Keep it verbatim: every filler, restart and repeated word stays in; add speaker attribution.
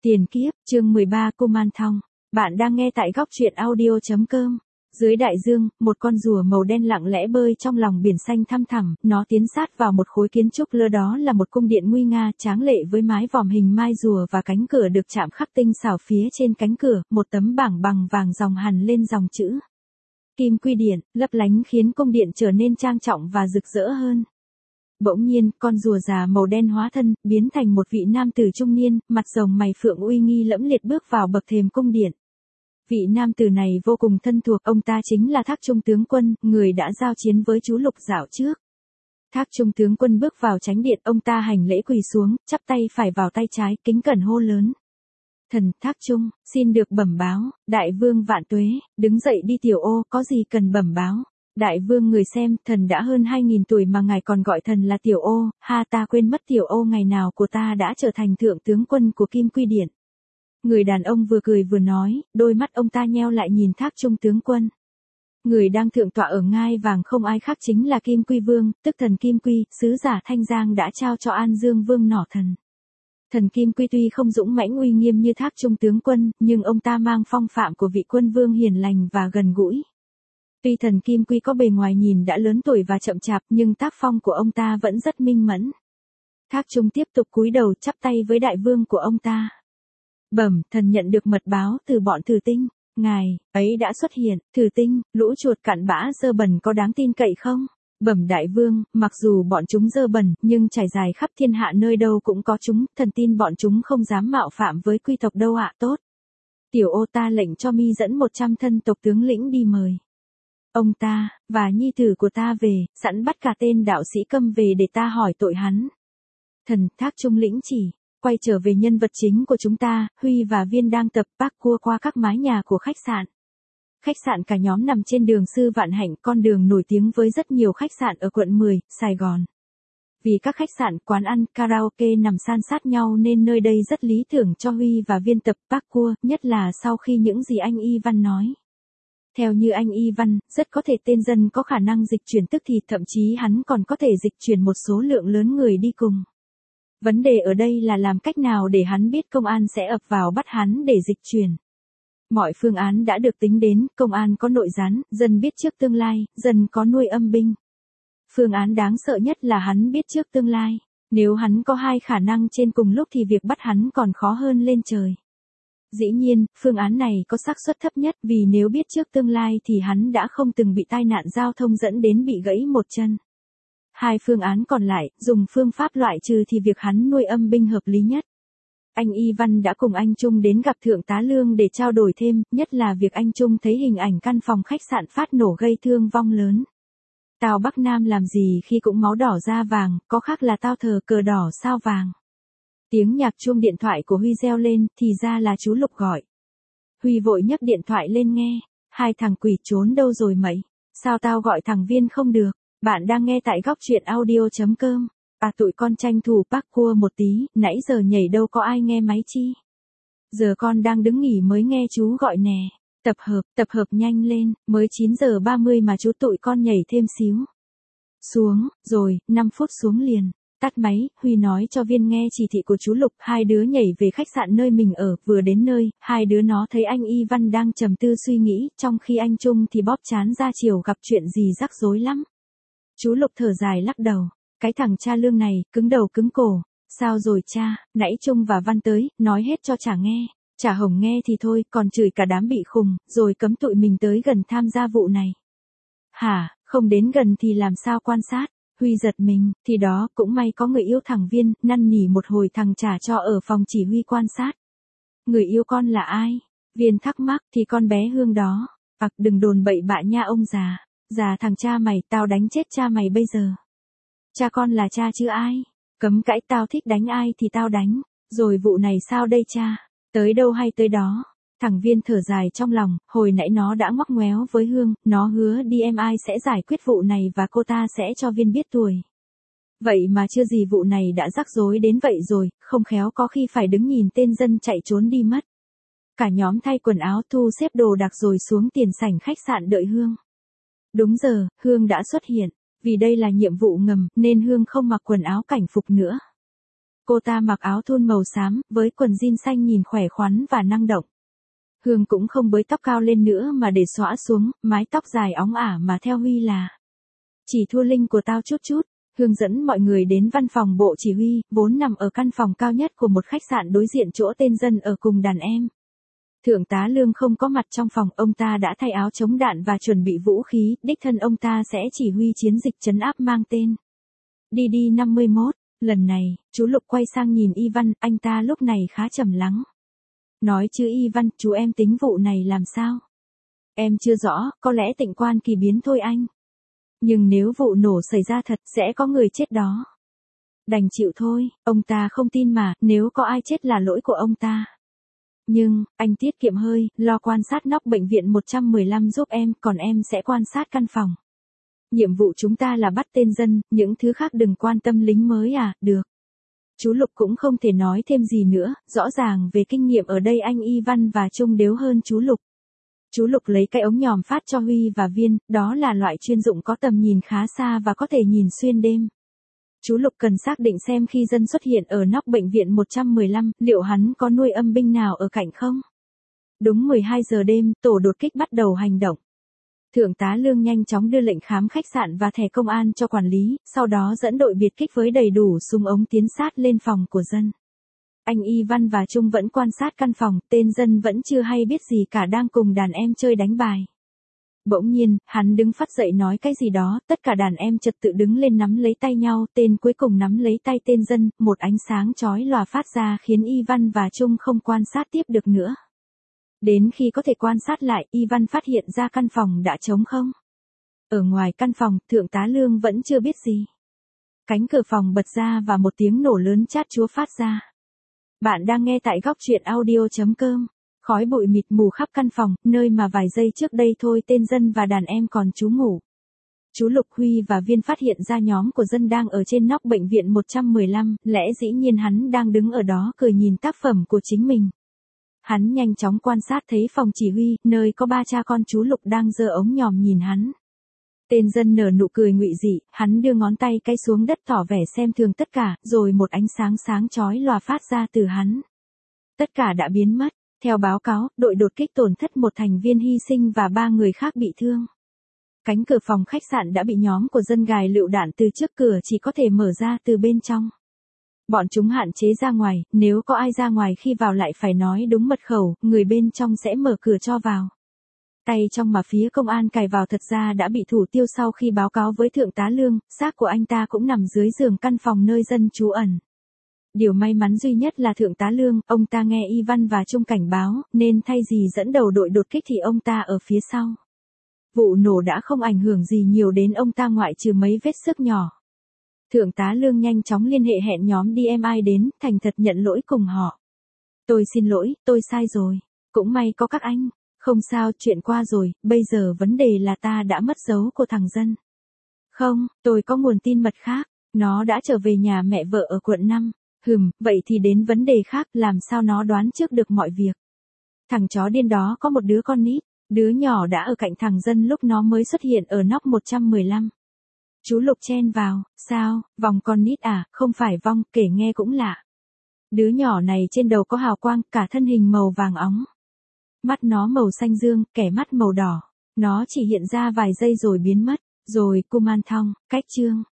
Speaker 1: Tiền kiếp, chương mười ba Kuman Thong. Bạn đang nghe tại góc truyện audio chấm com. Dưới đại dương, một con rùa màu đen lặng lẽ bơi trong lòng biển xanh thăm thẳm, nó tiến sát vào một khối kiến trúc lơ, đó là một cung điện nguy nga tráng lệ với mái vòm hình mai rùa và cánh cửa được chạm khắc tinh xảo. Phía trên cánh cửa, một tấm bảng bằng vàng dòng hằn lên dòng chữ Kim Quy Điện, lấp lánh khiến cung điện trở nên trang trọng và rực rỡ hơn. Bỗng nhiên, con rùa già màu đen hóa thân, biến thành một vị nam tử trung niên, mặt rồng mày phượng uy nghi lẫm liệt bước vào bậc thềm cung điện. Vị nam tử này vô cùng thân thuộc, ông ta chính là Thác Trung tướng quân, người đã giao chiến với chú Lục dạo trước. Thác Trung tướng quân bước vào chánh điện, ông ta hành lễ quỳ xuống, chắp tay phải vào tay trái, kính cẩn hô lớn. Thần Thác Trung, xin được bẩm báo, đại vương vạn tuế, đứng dậy đi tiểu ô, có gì cần bẩm báo. Đại vương người xem, thần đã hơn hai nghìn tuổi mà ngài còn gọi thần là tiểu ô, ha, ta quên mất tiểu ô ngày nào của ta đã trở thành thượng tướng quân của Kim Quy Điện. Người đàn ông vừa cười vừa nói, đôi mắt ông ta nheo lại nhìn Thác Trung tướng quân. Người đang thượng tọa ở ngai vàng không ai khác chính là Kim Quy Vương, tức thần Kim Quy, sứ giả Thanh Giang đã trao cho An Dương Vương Nỏ Thần. Thần Kim Quy tuy không dũng mãnh uy nghiêm như Thác Trung tướng quân, nhưng ông ta mang phong phạm của vị quân vương hiền lành và gần gũi. Tuy thần Kim Quy có bề ngoài nhìn đã lớn tuổi và chậm chạp, nhưng tác phong của ông ta vẫn rất minh mẫn. Thác Trung tiếp tục cúi đầu chắp tay với đại vương của ông ta. Bẩm, thần nhận được mật báo từ bọn Thử Tinh, ngài ấy đã xuất hiện. Thử Tinh, lũ chuột cặn bã dơ bẩn có đáng tin cậy không? Bẩm đại vương, mặc dù bọn chúng dơ bẩn, nhưng trải dài khắp thiên hạ nơi đâu cũng có chúng, thần tin bọn chúng không dám mạo phạm với quy tộc đâu ạ. Tốt. Tiểu ô, ta lệnh cho mi dẫn một trăm thân tộc tướng lĩnh đi mời ông ta, và nhi tử của ta về, sẵn bắt cả tên đạo sĩ Câm về để ta hỏi tội hắn. Thần Thác Trung lĩnh chỉ, quay trở về nhân vật chính của chúng ta, Huy và Viên đang tập bác cua qua các mái nhà của khách sạn. Khách sạn cả nhóm nằm trên đường Sư Vạn Hạnh, con đường nổi tiếng với rất nhiều khách sạn ở quận mười, Sài Gòn. Vì các khách sạn, quán ăn, karaoke nằm san sát nhau nên nơi đây rất lý tưởng cho Huy và Viên tập bác cua, nhất là sau khi những gì anh Y Văn nói. Theo như anh Y Văn, rất có thể tên dân có khả năng dịch chuyển tức thì, thậm chí hắn còn có thể dịch chuyển một số lượng lớn người đi cùng. Vấn đề ở đây là làm cách nào để hắn biết công an sẽ ập vào bắt hắn để dịch chuyển. Mọi phương án đã được tính đến, công an có nội gián, dân biết trước tương lai, dân có nuôi âm binh. Phương án đáng sợ nhất là hắn biết trước tương lai. Nếu hắn có hai khả năng trên cùng lúc thì việc bắt hắn còn khó hơn lên trời. Dĩ nhiên, phương án này có xác suất thấp nhất, vì nếu biết trước tương lai thì hắn đã không từng bị tai nạn giao thông dẫn đến bị gãy một chân. Hai phương án còn lại, dùng phương pháp loại trừ thì việc hắn nuôi âm binh hợp lý nhất. Anh Y Văn đã cùng anh Trung đến gặp Thượng tá Lương để trao đổi thêm, nhất là việc anh Trung thấy hình ảnh căn phòng khách sạn phát nổ gây thương vong lớn. Tào Bắc Nam làm gì khi cũng máu đỏ da vàng, có khác là tao thờ cờ đỏ sao vàng. Tiếng nhạc chuông điện thoại của Huy reo lên, thì ra là chú Lục gọi. Huy vội nhấc điện thoại lên nghe. Hai thằng quỷ trốn đâu rồi mày? Sao tao gọi thằng Viên không được? Bạn đang nghe tại góc truyện audio chấm com. À, tụi con tranh thủ bác cua một tí, nãy giờ nhảy đâu có ai nghe máy chi. Giờ con đang đứng nghỉ mới nghe chú gọi nè. Tập hợp, tập hợp nhanh lên, mới chín giờ ba mươi mà chú tụi con nhảy thêm xíu. Xuống, rồi, năm phút xuống liền. Tắt máy, Huy nói cho Viên nghe chỉ thị của chú Lục, hai đứa nhảy về khách sạn nơi mình ở, vừa đến nơi, hai đứa nó thấy anh Y Văn đang trầm tư suy nghĩ, trong khi anh Trung thì bóp trán ra chiều gặp chuyện gì rắc rối lắm. Chú Lục thở dài lắc đầu, cái thằng cha Lương này, cứng đầu cứng cổ. Sao rồi cha? Nãy Trung và Văn tới, nói hết cho Chả nghe. Chả Hồng nghe thì thôi, còn chửi cả đám bị khùng, rồi cấm tụi mình tới gần tham gia vụ này. Hả, không đến gần thì làm sao quan sát? Huy giật mình, thì đó, cũng may có người yêu thằng Viên, năn nỉ một hồi thằng trả cho ở phòng chỉ huy quan sát. Người yêu con là ai? Viên thắc mắc, thì con bé Hương đó. Ặc, đừng đồn bậy bạ nha ông già. Già thằng cha mày, tao đánh chết cha mày bây giờ. Cha con là cha chứ ai? Cấm cãi, tao thích đánh ai thì tao đánh. Rồi vụ này sao đây cha? Tới đâu hay tới đó? Thằng Viên thở dài trong lòng, hồi nãy nó đã ngoắc ngoéo với Hương, nó hứa đi em ai sẽ giải quyết vụ này và cô ta sẽ cho Viên biết tuổi. Vậy mà chưa gì vụ này đã rắc rối đến vậy rồi, không khéo có khi phải đứng nhìn tên dân chạy trốn đi mất. Cả nhóm thay quần áo thu xếp đồ đạc rồi xuống tiền sảnh khách sạn đợi Hương. Đúng giờ, Hương đã xuất hiện, vì đây là nhiệm vụ ngầm nên Hương không mặc quần áo cảnh phục nữa. Cô ta mặc áo thun màu xám, với quần jean xanh nhìn khỏe khoắn và năng động. Hương cũng không bới tóc cao lên nữa mà để xõa xuống, mái tóc dài óng ả mà theo Huy là. Chỉ thua Linh của tao chút chút. Hương dẫn mọi người đến văn phòng bộ chỉ huy, vốn nằm ở căn phòng cao nhất của một khách sạn đối diện chỗ tên Dân ở cùng đàn em. Thượng tá Lương không có mặt trong phòng, ông ta đã thay áo chống đạn và chuẩn bị vũ khí, đích thân ông ta sẽ chỉ huy chiến dịch trấn áp mang tên đi đi năm mươi mốt. Lần này, chú Lục quay sang nhìn Y Văn, anh ta lúc này khá trầm lắng. Nói chứ Y Văn, chú em tính vụ này làm sao? Em chưa rõ, có lẽ Tịnh Quan kỳ biến thôi anh. Nhưng nếu vụ nổ xảy ra thật, sẽ có người chết đó. Đành chịu thôi, ông ta không tin mà, nếu có ai chết là lỗi của ông ta. Nhưng, anh tiết kiệm hơi, lo quan sát nóc bệnh viện một trăm mười lăm giúp em, còn em sẽ quan sát căn phòng. Nhiệm vụ chúng ta là bắt tên Dân, những thứ khác đừng quan tâm lính mới à, được. Chú Lục cũng không thể nói thêm gì nữa, rõ ràng về kinh nghiệm ở đây anh Y Văn và Trung đếu hơn chú Lục. Chú Lục lấy cái ống nhòm phát cho Huy và Viên, đó là loại chuyên dụng có tầm nhìn khá xa và có thể nhìn xuyên đêm. Chú Lục cần xác định xem khi Dân xuất hiện ở nóc bệnh viện một trăm mười lăm, liệu hắn có nuôi âm binh nào ở cạnh không? Đúng mười hai giờ đêm, tổ đột kích bắt đầu hành động. Thượng tá Lương nhanh chóng đưa lệnh khám khách sạn và thẻ công an cho quản lý, sau đó dẫn đội biệt kích với đầy đủ súng ống tiến sát lên phòng của Dân. Anh Y Văn và Trung vẫn quan sát căn phòng, tên Dân vẫn chưa hay biết gì cả đang cùng đàn em chơi đánh bài. Bỗng nhiên, hắn đứng phắt dậy nói cái gì đó, tất cả đàn em trật tự đứng lên nắm lấy tay nhau, tên cuối cùng nắm lấy tay tên Dân, một ánh sáng chói lòa phát ra khiến Y Văn và Trung không quan sát tiếp được nữa. Đến khi có thể quan sát lại, Y Văn phát hiện ra căn phòng đã trống không. Ở ngoài căn phòng, Thượng tá Lương vẫn chưa biết gì. Cánh cửa phòng bật ra và một tiếng nổ lớn chát chúa phát ra. Bạn đang nghe tại góc truyện audio chấm com. Khói bụi mịt mù khắp căn phòng, nơi mà vài giây trước đây thôi tên Dân và đàn em còn trú ngủ. Chú Lục, Huy và Viên phát hiện ra nhóm của Dân đang ở trên nóc bệnh viện một trăm mười lăm, lẽ dĩ nhiên hắn đang đứng ở đó cười nhìn tác phẩm của chính mình. Hắn nhanh chóng quan sát thấy phòng chỉ huy, nơi có ba cha con chú Lục đang giơ ống nhòm nhìn hắn. Tên Dân nở nụ cười ngụy dị, hắn đưa ngón tay cái xuống đất tỏ vẻ xem thường tất cả, rồi một ánh sáng sáng chói lòa phát ra từ hắn. Tất cả đã biến mất. Theo báo cáo, đội đột kích tổn thất một thành viên hy sinh và ba người khác bị thương. Cánh cửa phòng khách sạn đã bị nhóm của Dân gài lựu đạn từ trước cửa, chỉ có thể mở ra từ bên trong. Bọn chúng hạn chế ra ngoài, nếu có ai ra ngoài khi vào lại phải nói đúng mật khẩu, người bên trong sẽ mở cửa cho vào. Tay trong mà phía công an cài vào thật ra đã bị thủ tiêu sau khi báo cáo với Thượng tá Lương, xác của anh ta cũng nằm dưới giường căn phòng nơi Dân trú ẩn. Điều may mắn duy nhất là Thượng tá Lương, ông ta nghe Y Văn và Trung cảnh báo, nên thay gì dẫn đầu đội đột kích thì ông ta ở phía sau. Vụ nổ đã không ảnh hưởng gì nhiều đến ông ta ngoại trừ mấy vết xước nhỏ. Thượng tá Lương nhanh chóng liên hệ hẹn nhóm đê em i đến, thành thật nhận lỗi cùng họ. Tôi xin lỗi, tôi sai rồi. Cũng may có các anh. Không sao, chuyện qua rồi, bây giờ vấn đề là ta đã mất dấu của thằng Dân. Không, tôi có nguồn tin mật khác. Nó đã trở về nhà mẹ vợ ở quận năm. Hừm, vậy thì đến vấn đề khác, làm sao nó đoán trước được mọi việc. Thằng chó điên đó có một đứa con nít, đứa nhỏ đã ở cạnh thằng Dân lúc nó mới xuất hiện ở nóc một trăm mười lăm. Chú Lục chen vào, sao, vòng con nít à, không phải vong, kể nghe cũng lạ. Đứa nhỏ này trên đầu có hào quang, cả thân hình màu vàng óng. Mắt nó màu xanh dương, kẻ mắt màu đỏ. Nó chỉ hiện ra vài giây rồi biến mất, rồi Kuman Thong, cách chương.